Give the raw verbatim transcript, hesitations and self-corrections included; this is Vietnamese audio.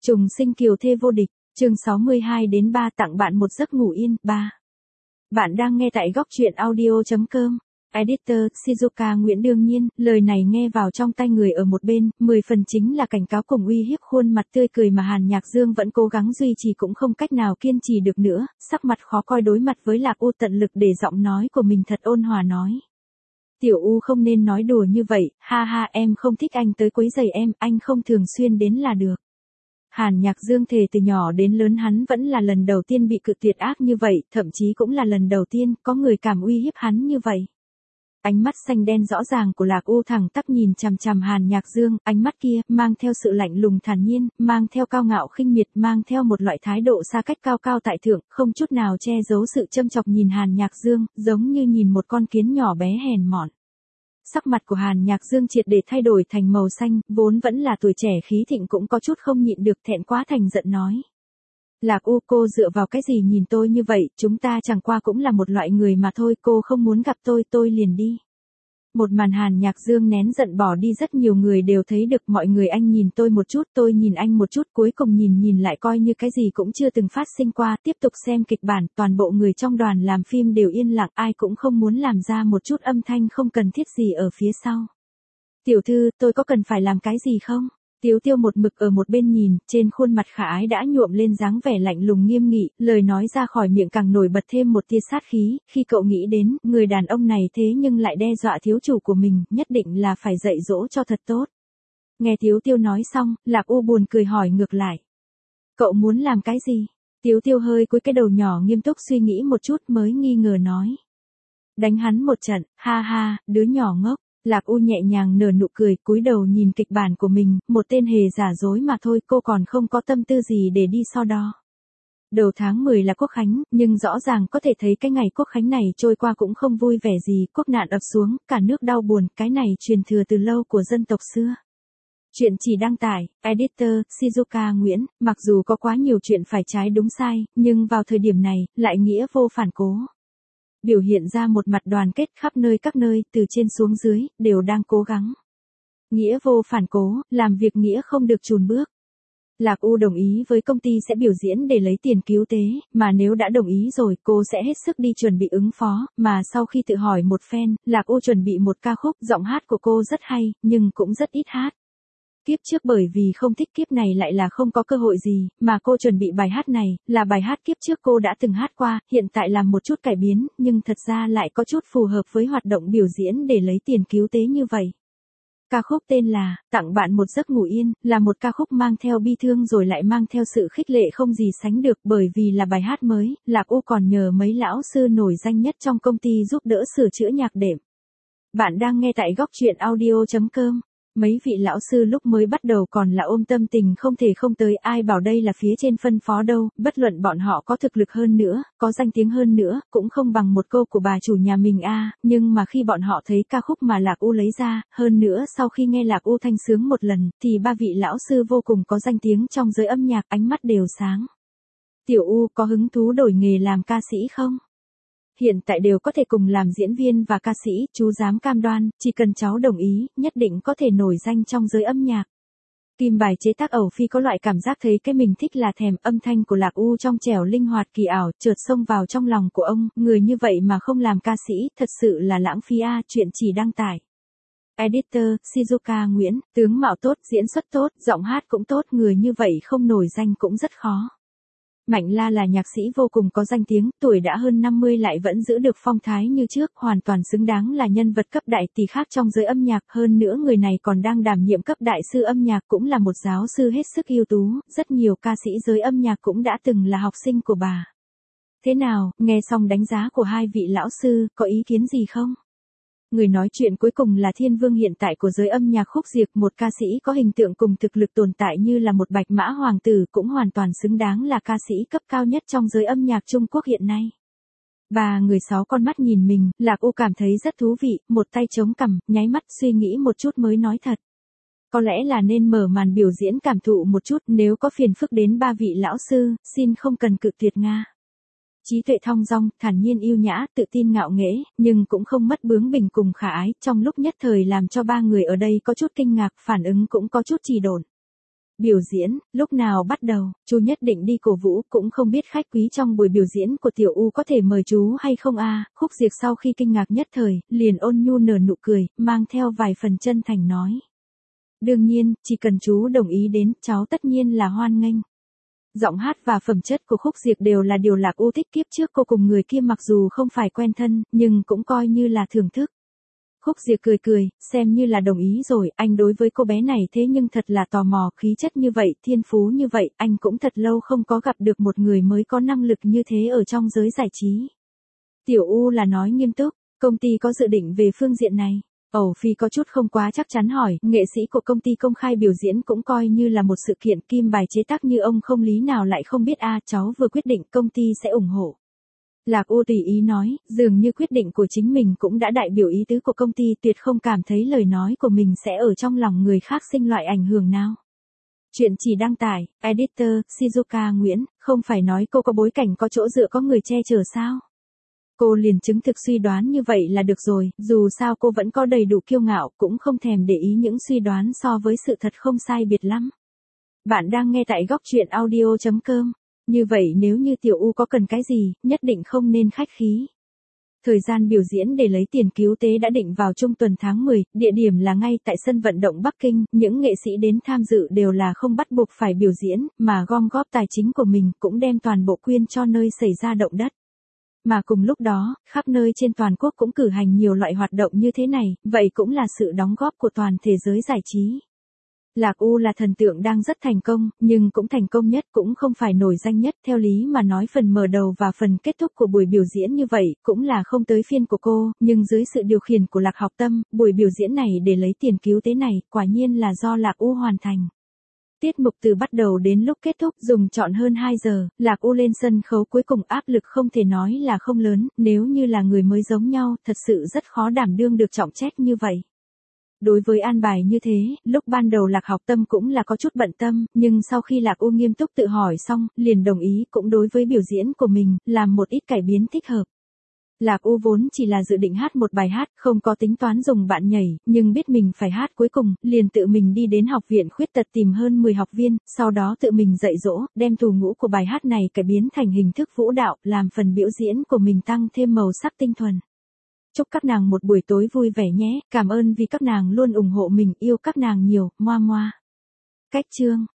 Trùng sinh kiều thê vô địch, chương sáu mươi hai đến ba tặng bạn một giấc ngủ yên, ba. Bạn đang nghe tại góc truyện audio.com. Editor, Shizuka Nguyễn. Đương nhiên, lời này nghe vào trong tai người ở một bên, mười phần chính là cảnh cáo cùng uy hiếp. Khuôn mặt tươi cười mà Hàn Nhạc Dương vẫn cố gắng duy trì cũng không cách nào kiên trì được nữa, sắc mặt khó coi đối mặt với Lạc U tận lực để giọng nói của mình thật ôn hòa nói. Tiểu U không nên nói đùa như vậy, ha ha, em không thích anh tới quấy rầy em, anh không thường xuyên đến là được. Hàn Nhạc Dương thề từ nhỏ đến lớn hắn vẫn là lần đầu tiên bị cự tuyệt ác như vậy, thậm chí cũng là lần đầu tiên có người cảm uy hiếp hắn như vậy. Ánh mắt xanh đen rõ ràng của Lạc U thẳng tắp nhìn chằm chằm Hàn Nhạc Dương, ánh mắt kia mang theo sự lạnh lùng thản nhiên, mang theo cao ngạo khinh miệt, mang theo một loại thái độ xa cách cao cao tại thượng, không chút nào che giấu sự châm chọc nhìn Hàn Nhạc Dương, giống như nhìn một con kiến nhỏ bé hèn mọn. Sắc mặt của Hàn Nhạc Dương triệt để thay đổi thành màu xanh, vốn vẫn là tuổi trẻ khí thịnh cũng có chút không nhịn được, thẹn quá thành giận nói. Lạc U, cô dựa vào cái gì nhìn tôi như vậy, chúng ta chẳng qua cũng là một loại người mà thôi, cô không muốn gặp tôi, tôi liền đi. Một màn Hàn Nhạc Dương nén giận bỏ đi, rất nhiều người đều thấy được, mọi người anh nhìn tôi một chút, tôi nhìn anh một chút, cuối cùng nhìn nhìn lại coi như cái gì cũng chưa từng phát sinh qua, tiếp tục xem kịch bản, toàn bộ người trong đoàn làm phim đều yên lặng, ai cũng không muốn làm ra một chút âm thanh không cần thiết gì ở phía sau. Tiểu thư, tôi có cần phải làm cái gì không? Tiếu Tiêu một mực ở một bên nhìn, trên khuôn mặt khả ái đã nhuộm lên dáng vẻ lạnh lùng nghiêm nghị, lời nói ra khỏi miệng càng nổi bật thêm một tia sát khí, khi cậu nghĩ đến, người đàn ông này thế nhưng lại đe dọa thiếu chủ của mình, nhất định là phải dạy dỗ cho thật tốt. Nghe Tiếu Tiêu nói xong, Lạc U buồn cười hỏi ngược lại. Cậu muốn làm cái gì? Tiếu Tiêu hơi cúi cái đầu nhỏ nghiêm túc suy nghĩ một chút mới nghi ngờ nói. Đánh hắn một trận, ha ha, đứa nhỏ ngốc. Lạc U nhẹ nhàng nở nụ cười, cúi đầu nhìn kịch bản của mình, một tên hề giả dối mà thôi, cô còn không có tâm tư gì để đi so đo. Đầu tháng mười là Quốc Khánh, nhưng rõ ràng có thể thấy cái ngày Quốc Khánh này trôi qua cũng không vui vẻ gì, quốc nạn ập xuống, cả nước đau buồn, cái này truyền thừa từ lâu của dân tộc xưa. Chuyện chỉ đăng tải, Editor, Shizuka Nguyễn. Mặc dù có quá nhiều chuyện phải trái đúng sai, nhưng vào thời điểm này, lại nghĩa vô phản cố. Biểu hiện ra một mặt đoàn kết khắp nơi các nơi, từ trên xuống dưới, đều đang cố gắng. Nghĩa vô phản cố, làm việc nghĩa không được chùn bước. Lạc U đồng ý với công ty sẽ biểu diễn để lấy tiền cứu tế, mà nếu đã đồng ý rồi, cô sẽ hết sức đi chuẩn bị ứng phó, mà sau khi tự hỏi một phen, Lạc U chuẩn bị một ca khúc, giọng hát của cô rất hay, nhưng cũng rất ít hát. Kiếp trước bởi vì không thích, kiếp này lại là không có cơ hội gì, mà cô chuẩn bị bài hát này, là bài hát kiếp trước cô đã từng hát qua, hiện tại làm một chút cải biến, nhưng thật ra lại có chút phù hợp với hoạt động biểu diễn để lấy tiền cứu tế như vậy. Ca khúc tên là Tặng Bạn Một Giấc Ngủ Yên, là một ca khúc mang theo bi thương rồi lại mang theo sự khích lệ không gì sánh được, bởi vì là bài hát mới, Lạc U còn nhờ mấy lão sư nổi danh nhất trong công ty giúp đỡ sửa chữa nhạc đệm. Bạn đang nghe tại góc truyện audio.com. Mấy vị lão sư lúc mới bắt đầu còn là ôm tâm tình không thể không tới, ai bảo đây là phía trên phân phó đâu, bất luận bọn họ có thực lực hơn nữa, có danh tiếng hơn nữa, cũng không bằng một câu của bà chủ nhà mình a. À, nhưng mà khi bọn họ thấy ca khúc mà Lạc U lấy ra, hơn nữa sau khi nghe Lạc U thanh sướng một lần, thì ba vị lão sư vô cùng có danh tiếng trong giới âm nhạc, ánh mắt đều sáng. Tiểu U có hứng thú đổi nghề làm ca sĩ không? Hiện tại đều có thể cùng làm diễn viên và ca sĩ, chú dám cam đoan, chỉ cần cháu đồng ý, nhất định có thể nổi danh trong giới âm nhạc. Kim bài chế tác Ẩu Phi có loại cảm giác thấy cái mình thích là thèm, âm thanh của Lạc U trong trẻo linh hoạt kỳ ảo, chợt xông vào trong lòng của ông, người như vậy mà không làm ca sĩ, thật sự là lãng phí a. Chuyện chỉ đăng tải. Editor, Shizuka Nguyễn. Tướng mạo tốt, diễn xuất tốt, giọng hát cũng tốt, người như vậy không nổi danh cũng rất khó. Mạnh La là nhạc sĩ vô cùng có danh tiếng, tuổi đã hơn năm mươi lại vẫn giữ được phong thái như trước, hoàn toàn xứng đáng là nhân vật cấp đại tỷ khác trong giới âm nhạc, hơn nữa người này còn đang đảm nhiệm cấp đại sư âm nhạc, cũng là một giáo sư hết sức ưu tú, rất nhiều ca sĩ giới âm nhạc cũng đã từng là học sinh của bà. Thế nào, nghe xong đánh giá của hai vị lão sư, có ý kiến gì không? Người nói chuyện cuối cùng là thiên vương hiện tại của giới âm nhạc Khúc Diệp, một ca sĩ có hình tượng cùng thực lực tồn tại như là một bạch mã hoàng tử, cũng hoàn toàn xứng đáng là ca sĩ cấp cao nhất trong giới âm nhạc Trung Quốc hiện nay. Ba người sáu con mắt nhìn mình, Lạc U cảm thấy rất thú vị, một tay chống cằm, nháy mắt suy nghĩ một chút mới nói thật. Có lẽ là nên mở màn biểu diễn cảm thụ một chút, nếu có phiền phức đến ba vị lão sư, xin không cần cự tuyệt Nga. Trí tuệ thong dong, thản nhiên yêu nhã, tự tin ngạo nghễ, nhưng cũng không mất bướng bỉnh cùng khả ái, trong lúc nhất thời làm cho ba người ở đây có chút kinh ngạc, phản ứng cũng có chút trì độn. Biểu diễn, lúc nào bắt đầu, chú nhất định đi cổ vũ, cũng không biết khách quý trong buổi biểu diễn của Tiểu U có thể mời chú hay không a. Khúc Diệp sau khi kinh ngạc nhất thời, liền ôn nhu nở nụ cười, mang theo vài phần chân thành nói. Đương nhiên, chỉ cần chú đồng ý đến, cháu tất nhiên là hoan nghênh. Giọng hát và phẩm chất của Khúc Diệp đều là điều Lạc U thích, kiếp trước cô cùng người kia mặc dù không phải quen thân, nhưng cũng coi như là thưởng thức. Khúc Diệp cười cười, xem như là đồng ý rồi, anh đối với cô bé này thế nhưng thật là tò mò, khí chất như vậy, thiên phú như vậy, anh cũng thật lâu không có gặp được một người mới có năng lực như thế ở trong giới giải trí. Tiểu U là nói nghiêm túc, công ty có dự định về phương diện này. Ẩu Phi có chút không quá chắc chắn hỏi, nghệ sĩ của công ty công khai biểu diễn cũng coi như là một sự kiện, kim bài chế tác như ông không lý nào lại không biết a. Cháu vừa quyết định công ty sẽ ủng hộ. Lạc U tùy ý nói, dường như quyết định của chính mình cũng đã đại biểu ý tứ của công ty, tuyệt không cảm thấy lời nói của mình sẽ ở trong lòng người khác sinh loại ảnh hưởng nào. Chuyện chỉ đăng tải, Editor, Shizuka Nguyễn, không phải nói cô có bối cảnh có chỗ dựa có người che chở sao? Cô liền chứng thực suy đoán như vậy là được rồi, dù sao cô vẫn có đầy đủ kiêu ngạo, cũng không thèm để ý những suy đoán so với sự thật không sai biệt lắm. Bạn đang nghe tại góc truyện audio chấm com. Như vậy nếu như Tiểu U có cần cái gì, nhất định không nên khách khí. Thời gian biểu diễn để lấy tiền cứu tế đã định vào trung tuần tháng mười, địa điểm là ngay tại sân vận động Bắc Kinh, những nghệ sĩ đến tham dự đều là không bắt buộc phải biểu diễn, mà gom góp tài chính của mình cũng đem toàn bộ quyên cho nơi xảy ra động đất. Mà cùng lúc đó, khắp nơi trên toàn quốc cũng cử hành nhiều loại hoạt động như thế này, vậy cũng là sự đóng góp của toàn thế giới giải trí. Lạc U là thần tượng đang rất thành công, nhưng cũng thành công nhất, cũng không phải nổi danh nhất, theo lý mà nói phần mở đầu và phần kết thúc của buổi biểu diễn như vậy, cũng là không tới phiên của cô, nhưng dưới sự điều khiển của Lạc Học Tâm, buổi biểu diễn này để lấy tiền cứu tế này, quả nhiên là do Lạc U hoàn thành. Tiết mục từ bắt đầu đến lúc kết thúc dùng trọn hơn hai giờ, Lạc U lên sân khấu cuối cùng áp lực không thể nói là không lớn, nếu như là người mới giống nhau, thật sự rất khó đảm đương được trọng trách như vậy. Đối với an bài như thế, lúc ban đầu Lạc Học Tâm cũng là có chút bận tâm, nhưng sau khi Lạc U nghiêm túc tự hỏi xong, liền đồng ý cũng đối với biểu diễn của mình, làm một ít cải biến thích hợp. Lạc U vốn chỉ là dự định hát một bài hát, không có tính toán dùng bạn nhảy, nhưng biết mình phải hát cuối cùng, liền tự mình đi đến học viện khuyết tật tìm hơn mười học viên, sau đó tự mình dạy dỗ, đem thủ ngữ của bài hát này cải biến thành hình thức vũ đạo, làm phần biểu diễn của mình tăng thêm màu sắc tinh thuần. Chúc các nàng một buổi tối vui vẻ nhé, cảm ơn vì các nàng luôn ủng hộ mình, yêu các nàng nhiều, moa moa. Cách chương